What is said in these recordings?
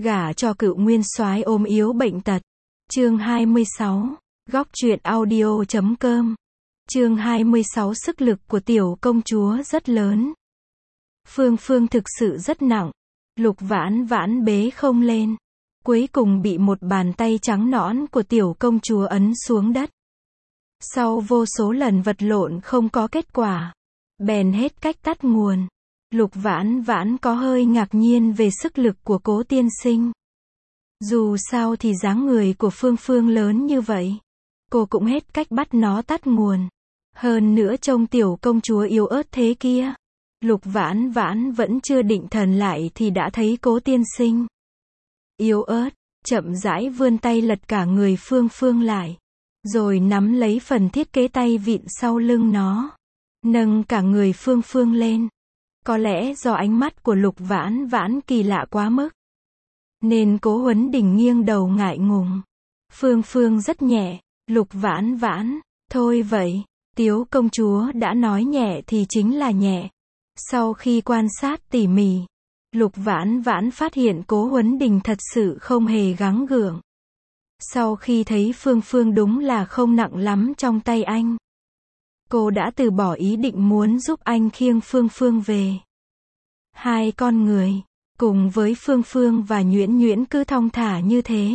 Gả cho cựu nguyên soái ốm yếu bệnh tật. Chương 26. Góc truyện audio.com. Chương 26. Sức lực của tiểu công chúa rất lớn. Phương Phương thực sự rất nặng. Lục Vãn Vãn bế không lên. Cuối cùng bị một bàn tay trắng nõn của tiểu công chúa ấn xuống đất. Sau vô số lần vật lộn không có kết quả, bèn hết cách tắt nguồn. Lục Vãn Vãn có hơi ngạc nhiên về sức lực của Cố tiên sinh. Dù sao thì dáng người của Phương Phương lớn như vậy, cô cũng hết cách bắt nó tắt nguồn. Hơn nữa trông tiểu công chúa yếu ớt thế kia. Lục Vãn Vãn vẫn chưa định thần lại thì đã thấy Cố tiên sinh yếu ớt, chậm rãi vươn tay lật cả người Phương Phương lại, rồi nắm lấy phần thiết kế tay vịn sau lưng nó, nâng cả người Phương Phương lên. Có lẽ do ánh mắt của Lục Vãn Vãn kỳ lạ quá mức, nên Cố Huấn Đình nghiêng đầu ngại ngùng. Phương Phương rất nhẹ. Lục Vãn Vãn, thôi vậy, Tiếu công chúa đã nói nhẹ thì chính là nhẹ. Sau khi quan sát tỉ mỉ, Lục Vãn Vãn phát hiện Cố Huấn Đình thật sự không hề gắng gượng. Sau khi thấy Phương Phương đúng là không nặng lắm trong tay anh, cô đã từ bỏ ý định muốn giúp anh khiêng Phương Phương về. Hai con người, cùng với Phương Phương và Nhuyễn Nhuyễn cứ thong thả như thế,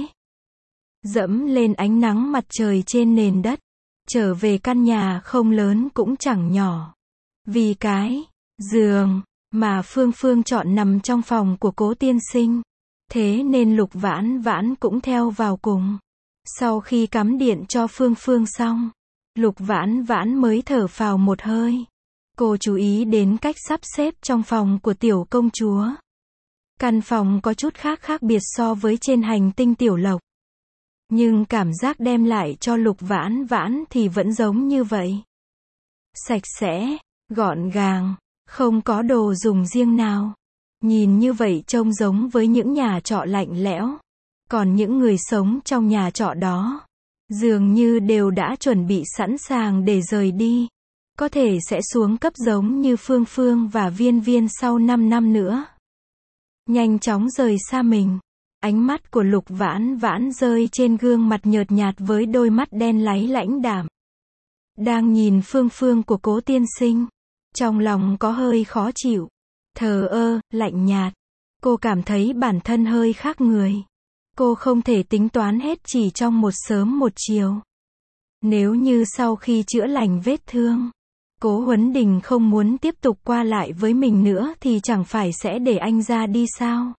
dẫm lên ánh nắng mặt trời trên nền đất, trở về căn nhà không lớn cũng chẳng nhỏ. Vì cái giường mà Phương Phương chọn nằm trong phòng của Cố tiên sinh, thế nên Lục Vãn Vãn cũng theo vào cùng. Sau khi cắm điện cho Phương Phương xong, Lục Vãn Vãn mới thở phào một hơi. Cô chú ý đến cách sắp xếp trong phòng của tiểu công chúa. Căn phòng có chút khác biệt so với trên hành tinh Tiểu Lộc, nhưng cảm giác đem lại cho Lục Vãn Vãn thì vẫn giống như vậy. Sạch sẽ, gọn gàng, không có đồ dùng riêng nào. Nhìn như vậy trông giống với những nhà trọ lạnh lẽo. Còn những người sống trong nhà trọ đó, dường như đều đã chuẩn bị sẵn sàng để rời đi. Có thể sẽ xuống cấp giống như Phương Phương và Viên Viên sau 5 năm nữa. Nhanh chóng rời xa mình. Ánh mắt của Lục Vãn Vãn rơi trên gương mặt nhợt nhạt với đôi mắt đen láy lãnh đạm. Đang nhìn Phương Phương của Cố tiên sinh, trong lòng có hơi khó chịu. Thờ ơ, lạnh nhạt. Cô cảm thấy bản thân hơi khác người. Cô không thể tính toán hết chỉ trong một sớm một chiều. Nếu như sau khi chữa lành vết thương, Cố Huấn Đình không muốn tiếp tục qua lại với mình nữa thì chẳng phải sẽ để anh ra đi sao?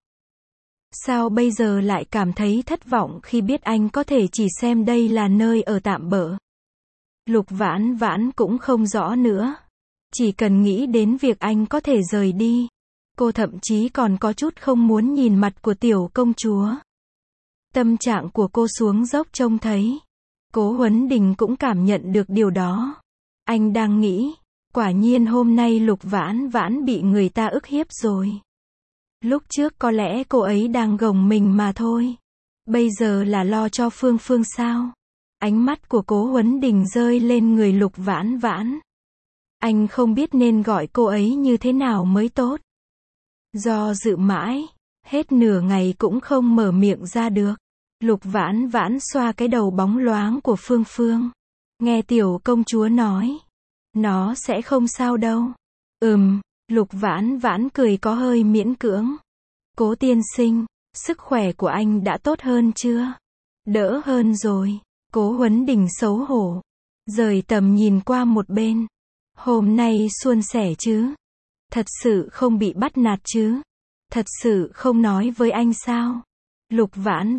Sao bây giờ lại cảm thấy thất vọng khi biết anh có thể chỉ xem đây là nơi ở tạm bợ? Lục Vãn Vãn cũng không rõ nữa. Chỉ cần nghĩ đến việc anh có thể rời đi, cô thậm chí còn có chút không muốn nhìn mặt của tiểu công chúa. Tâm trạng của cô xuống dốc trông thấy. Cố Huấn Đình cũng cảm nhận được điều đó. Anh đang nghĩ, quả nhiên hôm nay Lục Vãn Vãn bị người ta ức hiếp rồi. Lúc trước có lẽ cô ấy đang gồng mình mà thôi. Bây giờ là lo cho Phương Phương sao? Ánh mắt của Cố Huấn Đình rơi lên người Lục Vãn Vãn. Anh không biết nên gọi cô ấy như thế nào mới tốt. Do dự mãi, hết nửa ngày cũng không mở miệng ra được. Lục Vãn Vãn xoa cái đầu bóng loáng của Phương Phương. Nghe tiểu công chúa nói, nó sẽ không sao đâu. Lục Vãn Vãn cười có hơi miễn cưỡng. Cố tiên sinh, sức khỏe của anh đã tốt hơn chưa? Đỡ hơn rồi. Cố Huấn Đình xấu hổ, rời tầm nhìn qua một bên. Hôm nay suôn sẻ chứ? Thật sự không bị bắt nạt chứ? Thật sự không nói với anh sao? Lục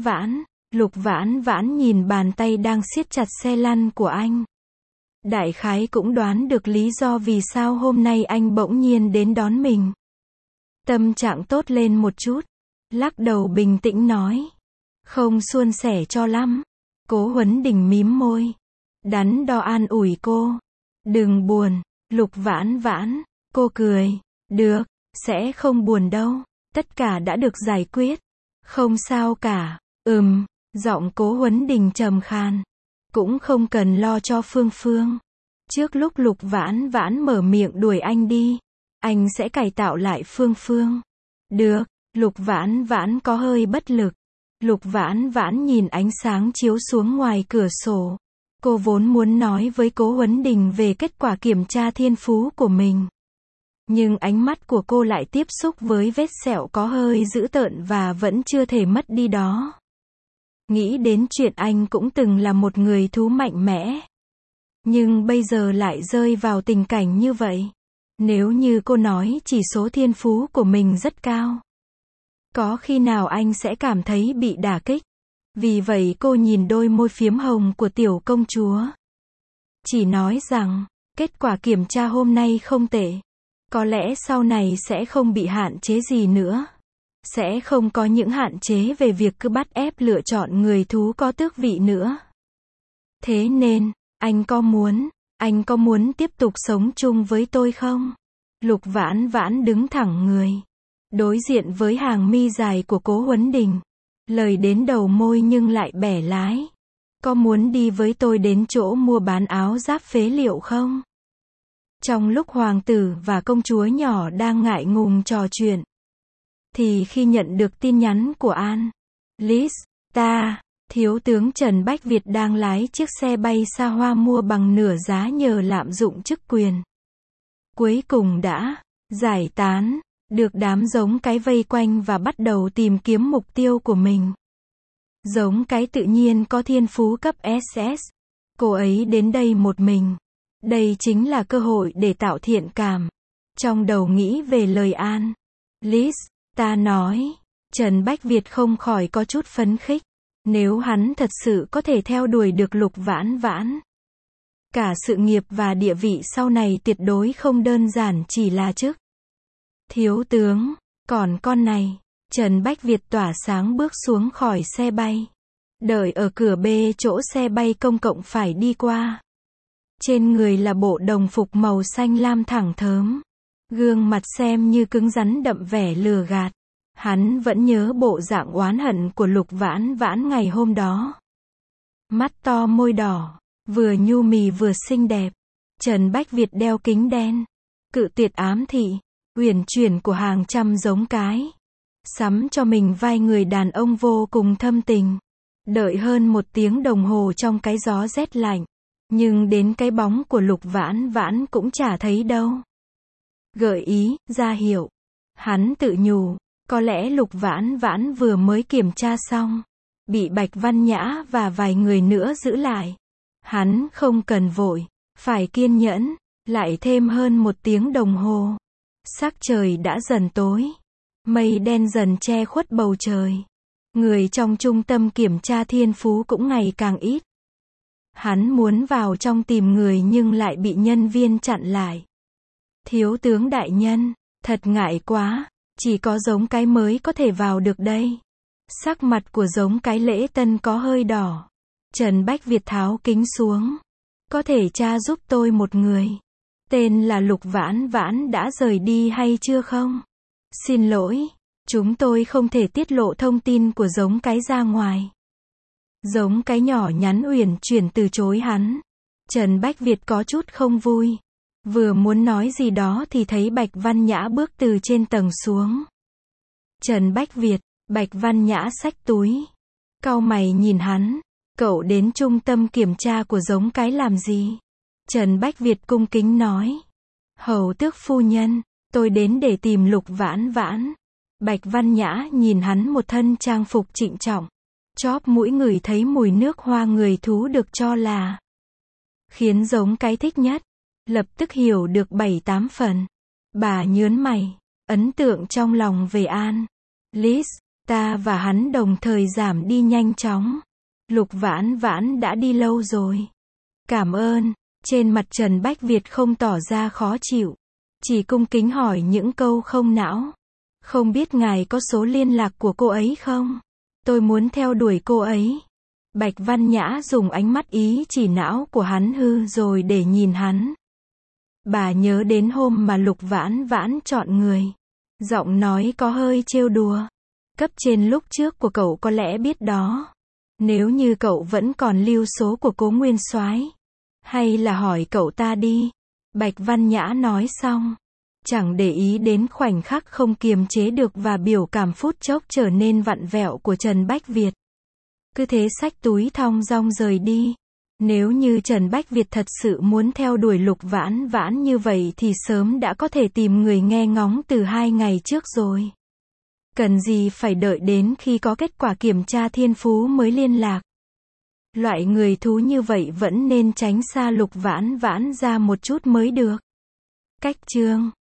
Vãn Vãn nhìn bàn tay đang siết chặt xe lăn của anh. Đại khái cũng đoán được lý do vì sao hôm nay anh bỗng nhiên đến đón mình. Tâm trạng tốt lên một chút, lắc đầu bình tĩnh nói. Không suôn sẻ cho lắm. Cố Huấn Đình mím môi, đắn đo an ủi cô. Đừng buồn, Lục Vãn Vãn. Cô cười. Được, sẽ không buồn đâu. Tất cả đã được giải quyết. Không sao cả. Giọng Cố Huấn Đình trầm khan. Cũng không cần lo cho Phương Phương. Trước lúc Lục Vãn Vãn mở miệng đuổi anh đi, anh sẽ cải tạo lại Phương Phương. Được, Lục Vãn Vãn có hơi bất lực. Lục Vãn Vãn nhìn ánh sáng chiếu xuống ngoài cửa sổ. Cô vốn muốn nói với Cố Huấn Đình về kết quả kiểm tra thiên phú của mình. Nhưng ánh mắt của cô lại tiếp xúc với vết sẹo có hơi dữ tợn và vẫn chưa thể mất đi đó. Nghĩ đến chuyện anh cũng từng là một người thú mạnh mẽ. Nhưng bây giờ lại rơi vào tình cảnh như vậy. Nếu như cô nói chỉ số thiên phú của mình rất cao, có khi nào anh sẽ cảm thấy bị đả kích. Vì vậy cô nhìn đôi môi phiếm hồng của tiểu công chúa. Chỉ nói rằng, kết quả kiểm tra hôm nay không tệ. Có lẽ sau này sẽ không bị hạn chế gì nữa. Sẽ không có những hạn chế về việc cứ bắt ép lựa chọn người thú có tước vị nữa. Thế nên, anh có muốn tiếp tục sống chung với tôi không? Lục Vãn Vãn đứng thẳng người, đối diện với hàng mi dài của Cố Huấn Đình. Lời đến đầu môi nhưng lại bẻ lái. Có muốn đi với tôi đến chỗ mua bán áo giáp phế liệu không? Trong lúc hoàng tử và công chúa nhỏ đang ngại ngùng trò chuyện, thì khi nhận được tin nhắn của An, Liz, thiếu tướng Trần Bách Việt đang lái chiếc xe bay xa hoa mua bằng nửa giá nhờ lạm dụng chức quyền. Cuối cùng đã giải tán, được đám giống cái vây quanh và bắt đầu tìm kiếm mục tiêu của mình. Giống cái tự nhiên có thiên phú cấp SS. Cô ấy đến đây một mình. Đây chính là cơ hội để tạo thiện cảm. Trong đầu nghĩ về lời An, Liz, nói. Trần Bách Việt không khỏi có chút phấn khích. Nếu hắn thật sự có thể theo đuổi được Lục Vãn Vãn, cả sự nghiệp và địa vị sau này tuyệt đối không đơn giản chỉ là chức thiếu tướng. Còn con này, Trần Bách Việt tỏa sáng bước xuống khỏi xe bay. Đợi ở cửa B chỗ xe bay công cộng phải đi qua. Trên người là bộ đồng phục màu xanh lam thẳng thớm. Gương mặt xem như cứng rắn đậm vẻ lừa gạt. Hắn vẫn nhớ bộ dạng oán hận của Lục Vãn Vãn ngày hôm đó. Mắt to môi đỏ, vừa nhu mì vừa xinh đẹp. Trần Bách Việt đeo kính đen. Cự tuyệt ám thị, uyển chuyển của hàng trăm giống cái. Sắm cho mình vai người đàn ông vô cùng thâm tình. Đợi hơn 1 tiếng đồng hồ trong cái gió rét lạnh. Nhưng đến cái bóng của Lục Vãn Vãn cũng chả thấy đâu. Gợi ý, ra hiệu. Hắn tự nhủ, có lẽ Lục Vãn Vãn vừa mới kiểm tra xong. Bị Bạch Văn Nhã và vài người nữa giữ lại. Hắn không cần vội, phải kiên nhẫn. Lại thêm hơn 1 tiếng đồng hồ. Sắc trời đã dần tối. Mây đen dần che khuất bầu trời. Người trong trung tâm kiểm tra thiên phú cũng ngày càng ít. Hắn muốn vào trong tìm người nhưng lại bị nhân viên chặn lại. Thiếu tướng đại nhân, thật ngại quá, chỉ có giống cái mới có thể vào được đây. Sắc mặt của giống cái Lễ Tân có hơi đỏ. Trần Bách Việt tháo kính xuống. Có thể tra giúp tôi một người. Tên là Lục Vãn Vãn đã rời đi hay chưa không? Xin lỗi, chúng tôi không thể tiết lộ thông tin của giống cái ra ngoài. Giống cái nhỏ nhắn uyển chuyển từ chối hắn. Trần Bách Việt có chút không vui. Vừa muốn nói gì đó thì thấy Bạch Văn Nhã bước từ trên tầng xuống. Trần Bách Việt, Bạch Văn Nhã xách túi. Cau mày nhìn hắn. Cậu đến trung tâm kiểm tra của giống cái làm gì? Trần Bách Việt cung kính nói. Hầu tước phu nhân, tôi đến để tìm Lục Vãn Vãn. Bạch Văn Nhã nhìn hắn một thân trang phục trịnh trọng. Chóp mũi ngửi thấy mùi nước hoa người thú được cho là khiến giống cái thích nhất. Lập tức hiểu được 7-8 phần. Bà nhớn mày, ấn tượng trong lòng về An, Liz, và hắn đồng thời giảm đi nhanh chóng. Lục Vãn Vãn đã đi lâu rồi. Cảm ơn. Trên mặt Trần Bách Việt không tỏ ra khó chịu. Chỉ cung kính hỏi những câu không não. Không biết ngài có số liên lạc của cô ấy không? Tôi muốn theo đuổi cô ấy. Bạch Văn Nhã dùng ánh mắt ý chỉ não của hắn hư rồi để nhìn hắn. Bà nhớ đến hôm mà Lục Vãn Vãn chọn người. Giọng nói có hơi trêu đùa. Cấp trên lúc trước của cậu có lẽ biết đó. Nếu như cậu vẫn còn lưu số của Cố Nguyên Soái, hay là hỏi cậu ta đi. Bạch Văn Nhã nói xong, Chẳng để ý đến khoảnh khắc không kiềm chế được và biểu cảm phút chốc trở nên vặn vẹo của Trần Bách Việt. Cứ thế xách túi thong dong rời đi. Nếu như Trần Bách Việt thật sự muốn theo đuổi Lục Vãn Vãn như vậy thì sớm đã có thể tìm người nghe ngóng từ 2 ngày trước rồi. Cần gì phải đợi đến khi có kết quả kiểm tra thiên phú mới liên lạc. Loại người thú như vậy vẫn nên tránh xa Lục Vãn Vãn ra một chút mới được. Cách chương